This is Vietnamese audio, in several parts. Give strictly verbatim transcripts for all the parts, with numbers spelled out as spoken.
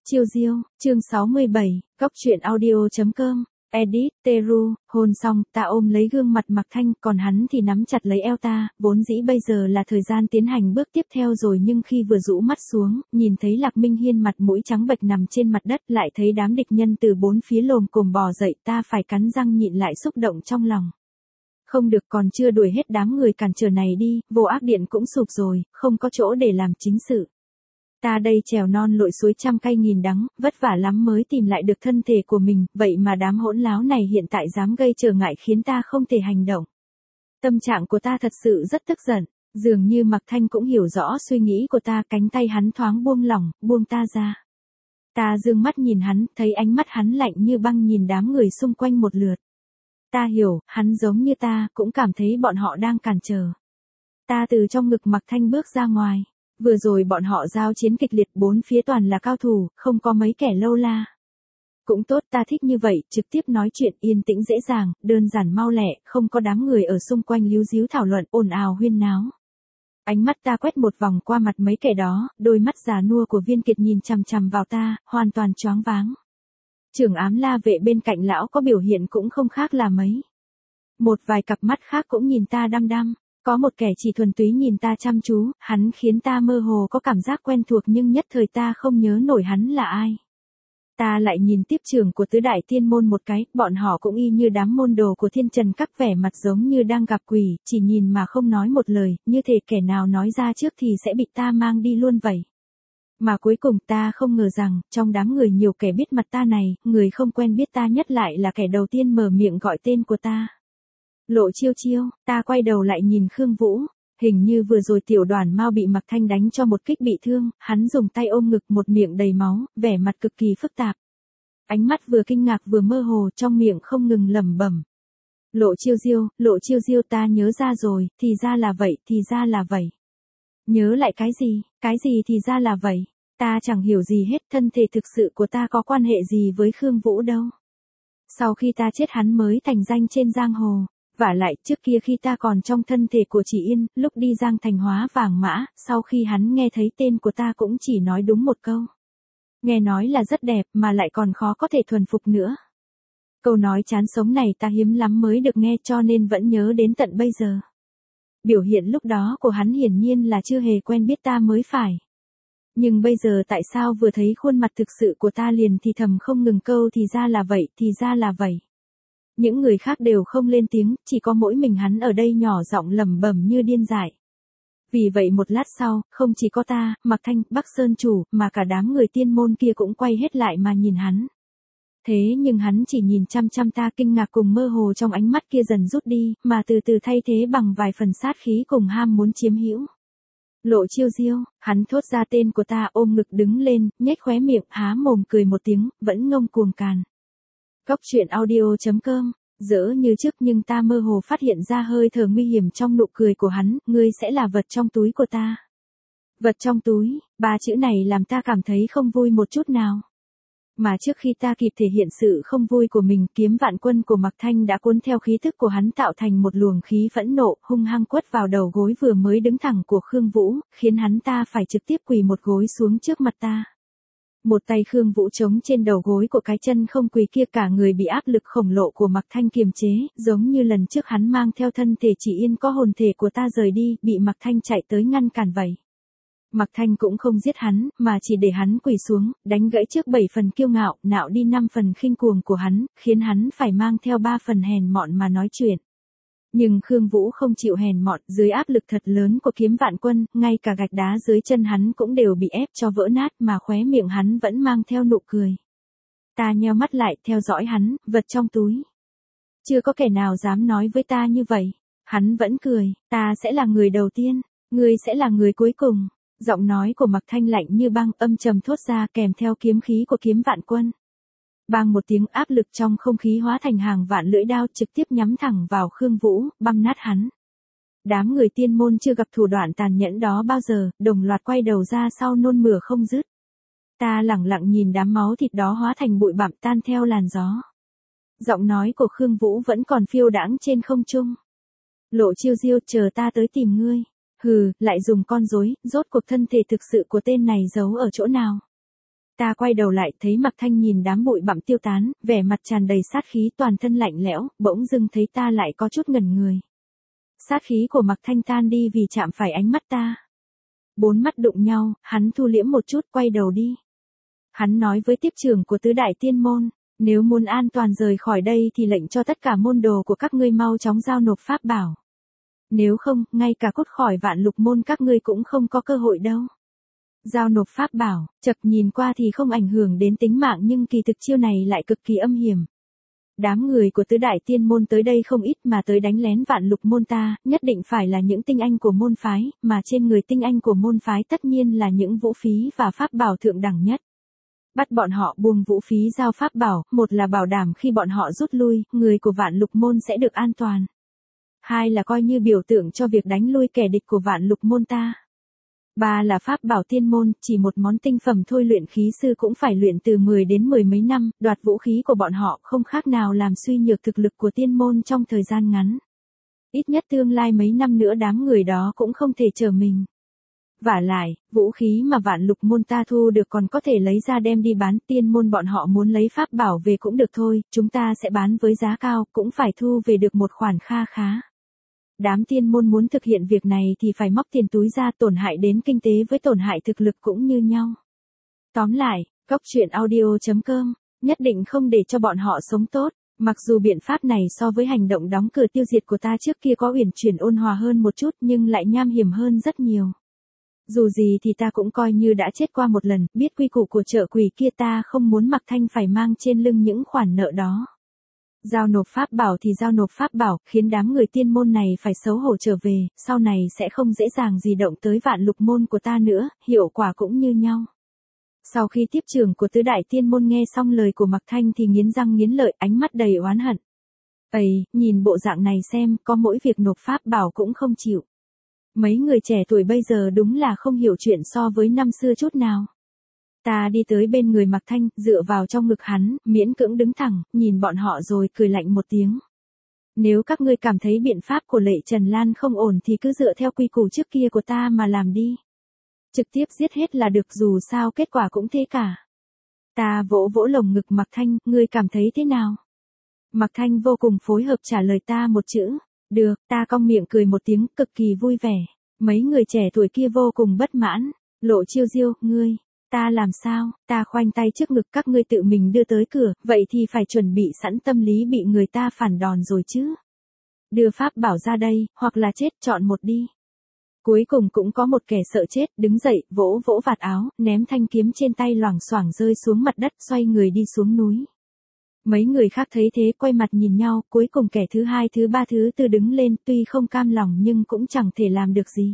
Chiêu diêu, chương sáu mươi bảy, cóc truyện audio chấm com, edit, Teru, hôn xong, ta ôm lấy gương mặt Mạc Thanh, còn hắn thì nắm chặt lấy eo ta, vốn dĩ bây giờ là thời gian tiến hành bước tiếp theo rồi nhưng khi vừa rũ mắt xuống, nhìn thấy Lạc Minh Hiên mặt mũi trắng bệch nằm trên mặt đất, lại thấy đám địch nhân từ bốn phía lồm cồm bò dậy, ta phải cắn răng nhịn lại xúc động trong lòng. Không được, còn chưa đuổi hết đám người cản trở này đi, vô ác điện cũng sụp rồi, không có chỗ để làm chính sự. Ta đây trèo non lội suối trăm cay nghìn đắng, vất vả lắm mới tìm lại được thân thể của mình, vậy mà đám hỗn láo này hiện tại dám gây trở ngại khiến ta không thể hành động. Tâm trạng của ta thật sự rất tức giận, dường như Mạc Thanh cũng hiểu rõ suy nghĩ của ta, cánh tay hắn thoáng buông lỏng, buông ta ra. Ta dương mắt nhìn hắn, thấy ánh mắt hắn lạnh như băng nhìn đám người xung quanh một lượt. Ta hiểu, hắn giống như ta, cũng cảm thấy bọn họ đang cản trở. Ta từ trong ngực Mạc Thanh bước ra ngoài. Vừa rồi bọn họ giao chiến kịch liệt, bốn phía toàn là cao thủ, không có mấy kẻ lâu la. Cũng tốt, ta thích như vậy, trực tiếp nói chuyện yên tĩnh dễ dàng, đơn giản mau lẹ, không có đám người ở xung quanh líu díu thảo luận ồn ào huyên náo. Ánh mắt ta quét một vòng qua mặt mấy kẻ đó, đôi mắt già nua của Viên Kiệt nhìn chằm chằm vào ta, hoàn toàn choáng váng. Trưởng ám La Vệ bên cạnh lão có biểu hiện cũng không khác là mấy. Một vài cặp mắt khác cũng nhìn ta đăm đăm. Có một kẻ chỉ thuần túy nhìn ta chăm chú, hắn khiến ta mơ hồ có cảm giác quen thuộc nhưng nhất thời ta không nhớ nổi hắn là ai. Ta lại nhìn tiếp trưởng của tứ đại tiên môn một cái, bọn họ cũng y như đám môn đồ của thiên trần các vẻ mặt giống như đang gặp quỷ, chỉ nhìn mà không nói một lời, như thể kẻ nào nói ra trước thì sẽ bị ta mang đi luôn vậy. Mà cuối cùng ta không ngờ rằng, trong đám người nhiều kẻ biết mặt ta này, người không quen biết ta nhất lại là kẻ đầu tiên mở miệng gọi tên của ta. Lộ Chiêu Chiêu, ta quay đầu lại nhìn Khương Vũ, hình như vừa rồi tiểu đoàn Mao bị Mạc Thanh đánh cho một kích bị thương, hắn dùng tay ôm ngực một miệng đầy máu, vẻ mặt cực kỳ phức tạp. Ánh mắt vừa kinh ngạc vừa mơ hồ, trong miệng không ngừng lẩm bẩm. Lộ Chiêu Diêu, Lộ Chiêu Diêu, ta nhớ ra rồi, thì ra là vậy, thì ra là vậy. Nhớ lại cái gì, cái gì thì ra là vậy, ta chẳng hiểu gì hết, thân thể thực sự của ta có quan hệ gì với Khương Vũ đâu. Sau khi ta chết hắn mới thành danh trên giang hồ. Vả lại, trước kia khi ta còn trong thân thể của Chỉ Yên, lúc đi Giang Thành hóa vàng mã, sau khi hắn nghe thấy tên của ta cũng chỉ nói đúng một câu. Nghe nói là rất đẹp, mà lại còn khó có thể thuần phục nữa. Câu nói chán sống này ta hiếm lắm mới được nghe cho nên vẫn nhớ đến tận bây giờ. Biểu hiện lúc đó của hắn hiển nhiên là chưa hề quen biết ta mới phải. Nhưng bây giờ tại sao vừa thấy khuôn mặt thực sự của ta liền thì thầm không ngừng câu thì ra là vậy, thì ra là vậy. Những người khác đều không lên tiếng, chỉ có mỗi mình hắn ở đây nhỏ giọng lẩm bẩm như điên dại. Vì vậy một lát sau, không chỉ có ta, Mạc Thanh, Bắc Sơn Chủ, mà cả đám người tiên môn kia cũng quay hết lại mà nhìn hắn. Thế nhưng hắn chỉ nhìn chăm chăm ta, kinh ngạc cùng mơ hồ trong ánh mắt kia dần rút đi, mà từ từ thay thế bằng vài phần sát khí cùng ham muốn chiếm hữu. Lộ Chiêu Diêu, hắn thốt ra tên của ta, ôm ngực đứng lên, nhếch khóe miệng, há mồm cười một tiếng, vẫn ngông cuồng càn. Cóc truyện audio chấm com, dỡ như trước nhưng ta mơ hồ phát hiện ra hơi thở nguy hiểm trong nụ cười của hắn, ngươi sẽ là vật trong túi của ta. Vật trong túi, ba chữ này làm ta cảm thấy không vui một chút nào. Mà trước khi ta kịp thể hiện sự không vui của mình, kiếm vạn quân của Mạc Thanh đã cuốn theo khí thức của hắn tạo thành một luồng khí phẫn nộ, hung hăng quất vào đầu gối vừa mới đứng thẳng của Khương Vũ, khiến hắn ta phải trực tiếp quỳ một gối xuống trước mặt ta. Một tay Khương Vũ chống trên đầu gối của cái chân không quỳ kia, cả người bị áp lực khổng lồ của Mạc Thanh kiềm chế, giống như lần trước hắn mang theo thân thể Chỉ Yên có hồn thể của ta rời đi, bị Mạc Thanh chạy tới ngăn cản vậy. Mạc Thanh cũng không giết hắn, mà chỉ để hắn quỳ xuống, đánh gãy trước bảy phần kiêu ngạo, nạo đi năm phần khinh cuồng của hắn, khiến hắn phải mang theo ba phần hèn mọn mà nói chuyện. Nhưng Khương Vũ không chịu hèn mọn, dưới áp lực thật lớn của kiếm vạn quân, ngay cả gạch đá dưới chân hắn cũng đều bị ép cho vỡ nát mà khóe miệng hắn vẫn mang theo nụ cười. Ta nheo mắt lại theo dõi hắn, vật trong túi. Chưa có kẻ nào dám nói với ta như vậy. Hắn vẫn cười, ta sẽ là người đầu tiên, ngươi sẽ là người cuối cùng. Giọng nói của Mạc Thanh lạnh như băng, âm trầm thốt ra kèm theo kiếm khí của kiếm vạn quân. Bang một tiếng, áp lực trong không khí hóa thành hàng vạn lưỡi đao trực tiếp nhắm thẳng vào Khương Vũ, băm nát hắn. Đám người tiên môn chưa gặp thủ đoạn tàn nhẫn đó bao giờ, đồng loạt quay đầu ra sau nôn mửa không dứt. Ta lẳng lặng nhìn đám máu thịt đó hóa thành bụi bặm tan theo làn gió. Giọng nói của Khương Vũ vẫn còn phiêu đãng trên không trung. Lộ Chiêu Diêu, chờ ta tới tìm ngươi. Hừ, lại dùng con rối, rốt cuộc thân thể thực sự của tên này giấu ở chỗ nào? Ta quay đầu lại thấy Mạc Thanh nhìn đám bụi bặm tiêu tán, vẻ mặt tràn đầy sát khí toàn thân lạnh lẽo, bỗng dưng thấy ta lại có chút ngẩn người. Sát khí của Mạc Thanh tan đi vì chạm phải ánh mắt ta. Bốn mắt đụng nhau, hắn thu liễm một chút quay đầu đi. Hắn nói với tiếp trưởng của tứ đại tiên môn, nếu muốn an toàn rời khỏi đây thì lệnh cho tất cả môn đồ của các ngươi mau chóng giao nộp pháp bảo. Nếu không, ngay cả cốt khỏi vạn lục môn các ngươi cũng không có cơ hội đâu. Giao nộp pháp bảo, chật nhìn qua thì không ảnh hưởng đến tính mạng nhưng kỳ thực chiêu này lại cực kỳ âm hiểm. Đám người của tứ đại tiên môn tới đây không ít mà tới đánh lén vạn lục môn ta, nhất định phải là những tinh anh của môn phái, mà trên người tinh anh của môn phái tất nhiên là những vũ khí và pháp bảo thượng đẳng nhất. Bắt bọn họ buông vũ khí giao pháp bảo, một là bảo đảm khi bọn họ rút lui, người của vạn lục môn sẽ được an toàn. Hai là coi như biểu tượng cho việc đánh lui kẻ địch của vạn lục môn ta. Ba là pháp bảo tiên môn, chỉ một món tinh phẩm thôi luyện khí sư cũng phải luyện từ mười đến mười mấy năm, đoạt vũ khí của bọn họ không khác nào làm suy nhược thực lực của tiên môn trong thời gian ngắn. Ít nhất tương lai mấy năm nữa đám người đó cũng không thể chờ mình. Vả lại, vũ khí mà vạn lục môn ta thu được còn có thể lấy ra đem đi bán, tiên môn bọn họ muốn lấy pháp bảo về cũng được thôi, chúng ta sẽ bán với giá cao, cũng phải thu về được một khoản kha khá. Đám tiên môn muốn thực hiện việc này thì phải móc tiền túi ra, tổn hại đến kinh tế với tổn hại thực lực cũng như nhau. Tóm lại, cốc truyện audio chấm com, nhất định không để cho bọn họ sống tốt, mặc dù biện pháp này so với hành động đóng cửa tiêu diệt của ta trước kia có uyển chuyển ôn hòa hơn một chút nhưng lại nham hiểm hơn rất nhiều. Dù gì thì ta cũng coi như đã chết qua một lần, biết quy củ của chợ quỷ kia, ta không muốn Mạc Thanh phải mang trên lưng những khoản nợ đó. Giao nộp pháp bảo thì giao nộp pháp bảo, khiến đám người tiên môn này phải xấu hổ trở về, sau này sẽ không dễ dàng gì động tới vạn lục môn của ta nữa, hiệu quả cũng như nhau. Sau khi tiếp trưởng của tứ đại tiên môn nghe xong lời của Mạc Thanh thì nghiến răng nghiến lợi, ánh mắt đầy oán hận. Ây, nhìn bộ dạng này xem, có mỗi việc nộp pháp bảo cũng không chịu. Mấy người trẻ tuổi bây giờ đúng là không hiểu chuyện so với năm xưa chút nào. Ta đi tới bên người Mạc Thanh, dựa vào trong ngực hắn, miễn cưỡng đứng thẳng, nhìn bọn họ rồi cười lạnh một tiếng. Nếu các ngươi cảm thấy biện pháp của Lệ Trần Lan không ổn thì cứ dựa theo quy củ trước kia của ta mà làm đi. Trực tiếp giết hết là được, dù sao kết quả cũng thế cả. Ta vỗ vỗ lồng ngực Mạc Thanh, ngươi cảm thấy thế nào? Mạc Thanh vô cùng phối hợp trả lời ta một chữ. Được, ta cong miệng cười một tiếng, cực kỳ vui vẻ. Mấy người trẻ tuổi kia vô cùng bất mãn. Lộ Chiêu Diêu, ngươi, ta làm sao? Ta khoanh tay trước ngực, các ngươi tự mình đưa tới cửa, vậy thì phải chuẩn bị sẵn tâm lý bị người ta phản đòn rồi chứ. Đưa pháp bảo ra đây, hoặc là chết, chọn một đi. Cuối cùng cũng có một kẻ sợ chết, đứng dậy, vỗ vỗ vạt áo, ném thanh kiếm trên tay loảng xoảng rơi xuống mặt đất, xoay người đi xuống núi. Mấy người khác thấy thế quay mặt nhìn nhau, cuối cùng kẻ thứ hai thứ ba thứ tư đứng lên, tuy không cam lòng nhưng cũng chẳng thể làm được gì.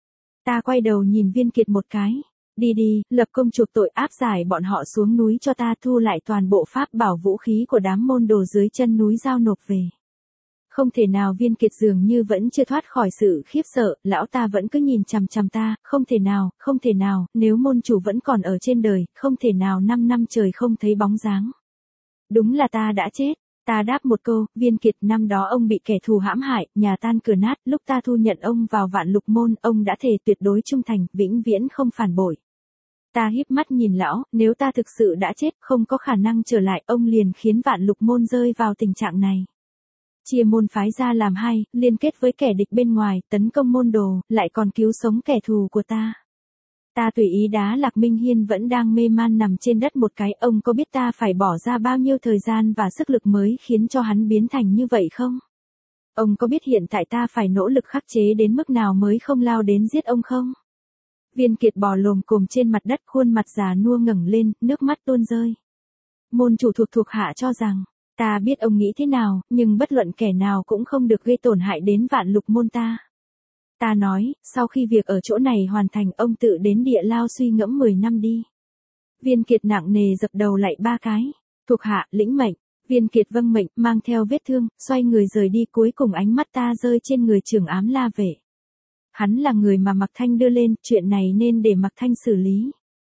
Ta quay đầu nhìn Viên Kiệt một cái. Đi đi, lập công chuộc tội, áp giải bọn họ xuống núi cho ta, thu lại toàn bộ pháp bảo vũ khí của đám môn đồ dưới chân núi giao nộp về. Không thể nào, Viên Kiệt dường như vẫn chưa thoát khỏi sự khiếp sợ, lão ta vẫn cứ nhìn chằm chằm ta, không thể nào, không thể nào, nếu môn chủ vẫn còn ở trên đời, không thể nào năm năm trời không thấy bóng dáng. Đúng là ta đã chết. Ta đáp một câu, Viên Kiệt, năm đó ông bị kẻ thù hãm hại, nhà tan cửa nát, lúc ta thu nhận ông vào vạn lục môn, ông đã thề tuyệt đối trung thành, vĩnh viễn không phản bội. Ta híp mắt nhìn lão, nếu ta thực sự đã chết, không có khả năng trở lại, ông liền khiến vạn lục môn rơi vào tình trạng này. Chia môn phái ra làm hai, liên kết với kẻ địch bên ngoài, tấn công môn đồ, lại còn cứu sống kẻ thù của ta. Ta tùy ý đá Lạc Minh Hiên vẫn đang mê man nằm trên đất một cái, ông có biết ta phải bỏ ra bao nhiêu thời gian và sức lực mới khiến cho hắn biến thành như vậy không? Ông có biết hiện tại ta phải nỗ lực khắc chế đến mức nào mới không lao đến giết ông không? Viên Kiệt bò lồm cồm trên mặt đất, khuôn mặt già nua ngẩng lên, nước mắt tuôn rơi. Môn chủ thuộc thuộc hạ cho rằng, ta biết ông nghĩ thế nào, nhưng bất luận kẻ nào cũng không được gây tổn hại đến vạn lục môn ta. Ta nói, sau khi việc ở chỗ này hoàn thành, ông tự đến địa lao suy ngẫm mười năm đi. Viên Kiệt nặng nề dập đầu lạy ba cái. Thuộc hạ, lĩnh mệnh. Viên Kiệt vâng mệnh, mang theo vết thương, xoay người rời đi, cuối cùng ánh mắt ta rơi trên người trưởng ám La Vệ. Hắn là người mà Mạc Thanh đưa lên, chuyện này nên để Mạc Thanh xử lý.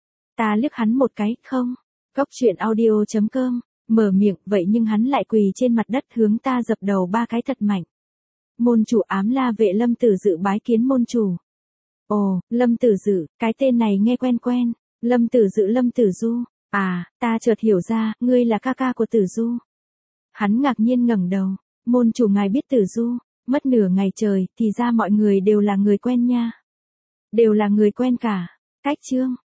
Ta liếc hắn một cái, không. Cốc truyện audio chấm com, mở miệng, vậy nhưng hắn lại quỳ trên mặt đất hướng ta dập đầu ba cái thật mạnh. Môn chủ ám La Vệ Lâm Tử Dự bái kiến môn chủ. Ồ, Lâm Tử Dự, cái tên này nghe quen quen. Lâm Tử Dự, Lâm Tử Du. À, ta chợt hiểu ra, ngươi là ca ca của Tử Du. Hắn ngạc nhiên ngẩng đầu, môn chủ ngài biết Tử Du, mất nửa ngày trời, thì ra mọi người đều là người quen nha. Đều là người quen cả. Cách chương